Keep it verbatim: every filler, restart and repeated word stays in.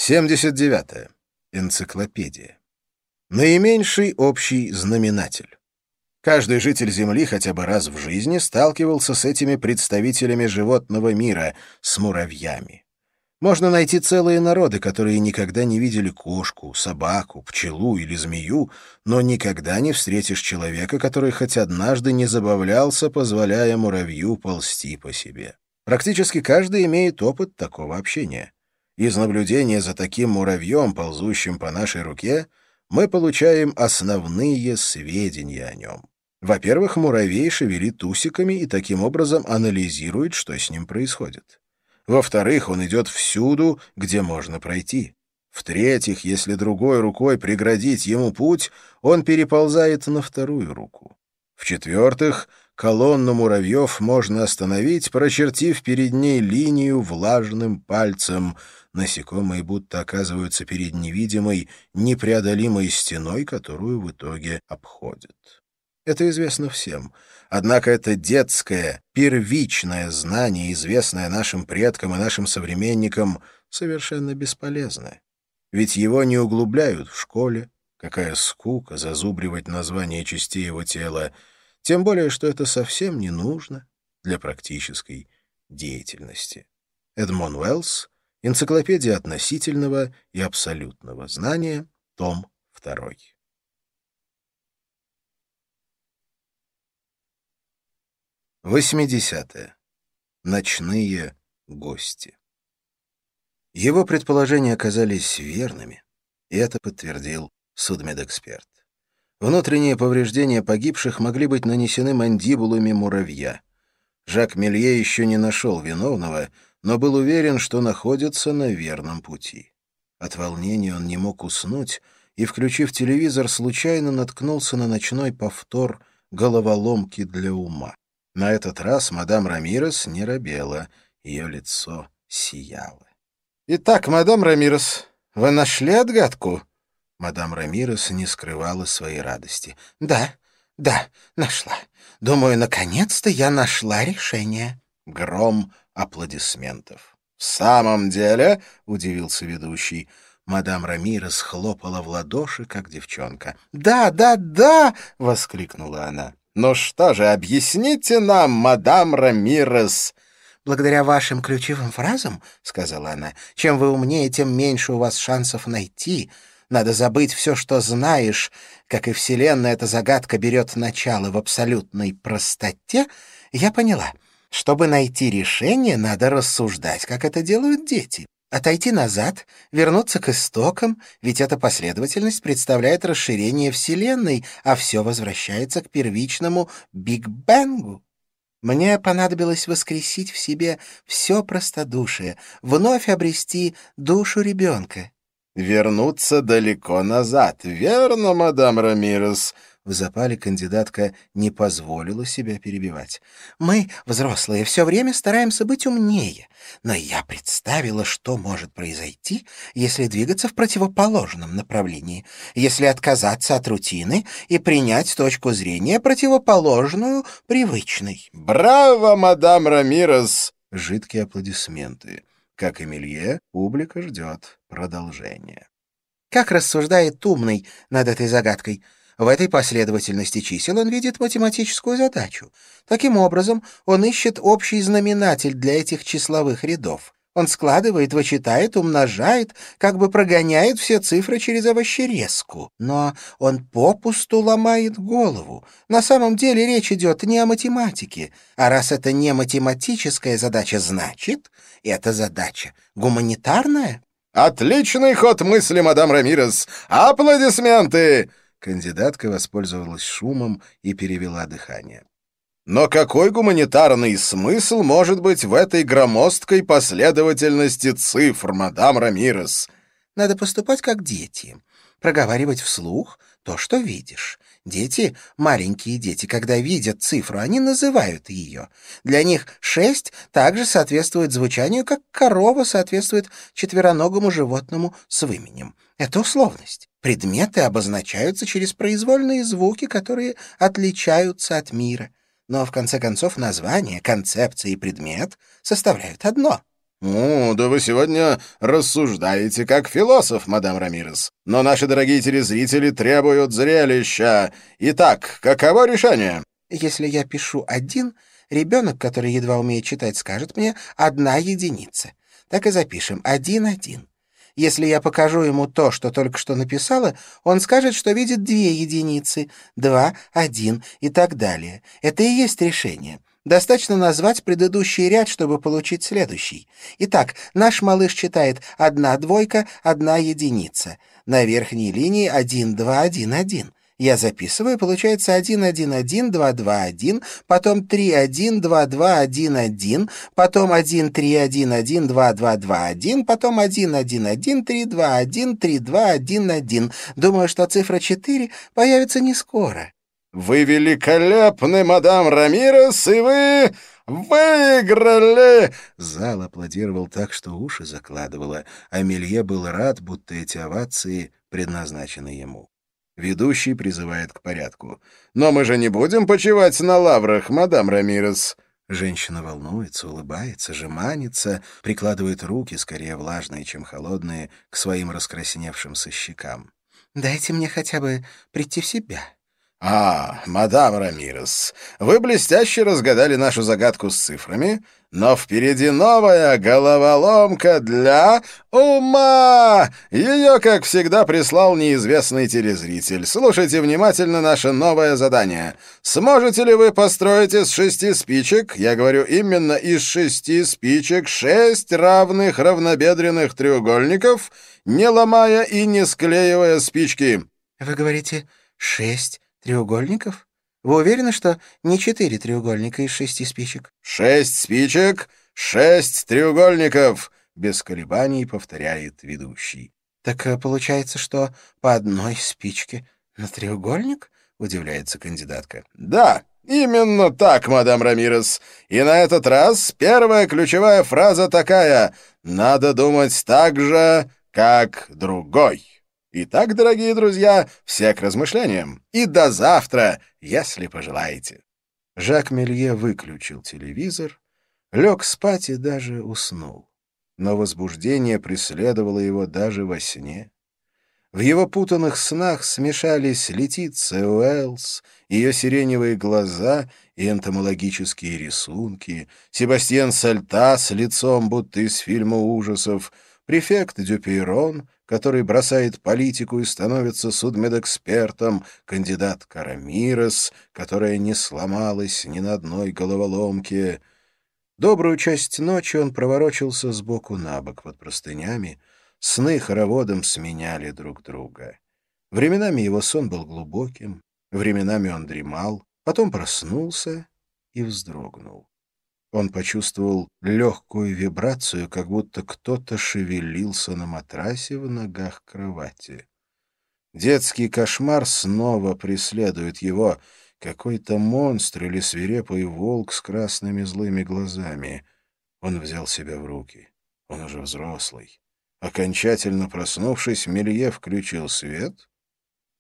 семьдесят девятое. Энциклопедия. Наименьший общий знаменатель. Каждый житель Земли хотя бы раз в жизни сталкивался с этими представителями животного мира, с муравьями. Можно найти целые народы, которые никогда не видели кошку, собаку, пчелу или змею, но никогда не встретишь человека, который хоть однажды не забавлялся, позволяя муравью ползти по себе. Практически каждый имеет опыт такого общения. Из наблюдения за таким муравьем, ползущим по нашей руке, мы получаем основные сведения о нем. Во-первых, муравей шевелит усиками и таким образом анализирует, что с ним происходит. Во-вторых, он идет всюду, где можно пройти. В-третьих, если другой рукой преградить ему путь, он переползает на вторую руку. В-четвертых, колонну муравьев можно остановить, прочертив перед ней линию влажным пальцем. Насекомые будто оказываются перед невидимой, непреодолимой стеной, которую в итоге обходят. Это известно всем. Однако это детское, первичное знание, известное нашим предкам и нашим современникам, совершенно бесполезно. Ведь его не углубляют в школе. Какая скука зазубривать названия частей его тела. Тем более, что это совсем не нужно для практической деятельности. Эдмон Уэллс. Энциклопедия относительного и абсолютного знания. Том второй. восьмидесятое. Ночные гости. Его предположения оказались верными, и это подтвердил судмедэксперт. Внутренние повреждения погибших могли быть нанесены мандибулами муравья. Жак Мелье еще не нашел виновного, но был уверен, что находится на верном пути. От волнения он не мог уснуть и, включив телевизор, случайно наткнулся на ночной повтор головоломки для ума. На этот раз мадам Рамирес не робела, ее лицо сияло. «Итак, мадам Рамирес, вы нашли отгадку?» Мадам Рамирес не скрывала своей радости. «Да, да, нашла. Думаю, наконец-то я нашла решение». Гром аплодисментов. «В самом деле?» — удивился ведущий. Мадам Рамирес хлопала в ладоши, как девчонка. «Да, да, да!» — воскликнула она. «Ну что же, объясните нам, мадам Рамирес!» «Благодаря вашим ключевым фразам, — сказала она, — чем вы умнее, тем меньше у вас шансов найти. Надо забыть все, что знаешь. Как и Вселенная, эта загадка берет начало в абсолютной простоте. Я поняла. Чтобы найти решение, надо рассуждать, как это делают дети. Отойти назад, вернуться к истокам, ведь эта последовательность представляет расширение Вселенной, а все возвращается к первичному Биг-Бенгу. Мне понадобилось воскресить в себе все простодушие, вновь обрести душу ребенка». «Вернуться далеко назад, верно, мадам Рамирес?» В запале кандидатка не позволила себя перебивать. «Мы, взрослые, все время стараемся быть умнее, но я представила, что может произойти, если двигаться в противоположном направлении, если отказаться от рутины и принять точку зрения, противоположную привычной». «Браво, мадам Рамирес!» Жидкие аплодисменты. Как и Мелье, публика ждет продолжения. Как рассуждает умный над этой загадкой? В этой последовательности чисел он видит математическую задачу. Таким образом, он ищет общий знаменатель для этих числовых рядов. Он складывает, вычитает, умножает, как бы прогоняет все цифры через овощерезку. Но он попусту ломает голову. На самом деле речь идет не о математике. А раз это не математическая задача, значит, эта задача гуманитарная. «Отличный ход мысли, мадам Рамирес! Аплодисменты!» Кандидатка воспользовалась шумом и перевела дыхание. «Но какой гуманитарный смысл может быть в этой громоздкой последовательности цифр, мадам Рамирес?» «Надо поступать как дети, проговаривать вслух то, что видишь. Дети, маленькие дети, когда видят цифру, они называют ее. Для них шесть также соответствует звучанию, как корова соответствует четвероногому животному с выменем. Это условность. Предметы обозначаются через произвольные звуки, которые отличаются от мира. Но, в конце концов, название, концепция и предмет составляют одно. «О, да вы сегодня рассуждаете как философ, мадам Рамирес. Но наши дорогие телезрители требуют зрелища. Итак, каково решение?» Если я пишу один, ребенок, который едва умеет читать, скажет мне «одна единица». Так и запишем «один-один». Если я покажу ему то, что только что написала, он скажет, что видит две единицы, два, один и так далее. Это и есть решение. Достаточно назвать предыдущий ряд, чтобы получить следующий. Итак, наш малыш читает «одна двойка, одна единица». На верхней линии один, два, один, один. Я записываю, получается один, один, один, два, два, один, потом три, один, два, два, один, один, потом один, три, один, один, два, два, два, один, потом один, один, один, три, два, один, три, два, один, один. Думаю, что цифра четыре появится не скоро. «Вы великолепны, мадам Рамирес, и вы выиграли!» Зал аплодировал так, что уши закладывало, а Мелье был рад, будто эти овации предназначены ему. Ведущий призывает к порядку. «Но мы же не будем почивать на лаврах, мадам Рамирес!» Женщина волнуется, улыбается, жеманится, прикладывает руки, скорее влажные, чем холодные, к своим раскрасневшимся щекам. «Дайте мне хотя бы прийти в себя». «А, мадам Рамирес, вы блестяще разгадали нашу загадку с цифрами, но впереди новая головоломка для ума! Ее, как всегда, прислал неизвестный телезритель. Слушайте внимательно наше новое задание. Сможете ли вы построить из шести спичек, я говорю именно из шести спичек, шесть равных равнобедренных треугольников, не ломая и не склеивая спички?» «Вы говорите шесть треугольников? Вы уверены, что не четыре треугольника из шести спичек?» «Шесть спичек, шесть треугольников!» — без колебаний повторяет ведущий. «Так э, получается, что по одной спичке на треугольник?» — удивляется кандидатка. «Да, именно так, мадам Рамирес. И на этот раз первая ключевая фраза такая: «Надо думать так же, как другой». Итак, дорогие друзья, все к размышлениям. И до завтра, если пожелаете». Жак Мелье выключил телевизор, лег спать и даже уснул. Но возбуждение преследовало его даже во сне. В его путанных снах смешались Летиция Уэллс, ее сиреневые глаза и энтомологические рисунки, Себастьян Сальта с лицом, будто из фильма ужасов, префект Дюпейрон, который бросает политику и становится судмедэкспертом, кандидат Рамирес, которая не сломалась ни на одной головоломке. Добрую часть ночи он проворочился сбоку на бок под простынями, сны хороводом сменяли друг друга. Временами его сон был глубоким, временами он дремал, потом проснулся и вздрогнул. Он почувствовал легкую вибрацию, как будто кто-то шевелился на матрасе в ногах кровати. Детский кошмар снова преследует его, какой-то монстр или свирепый волк с красными злыми глазами. Он взял себя в руки. Он уже взрослый. Окончательно проснувшись, Мелье включил свет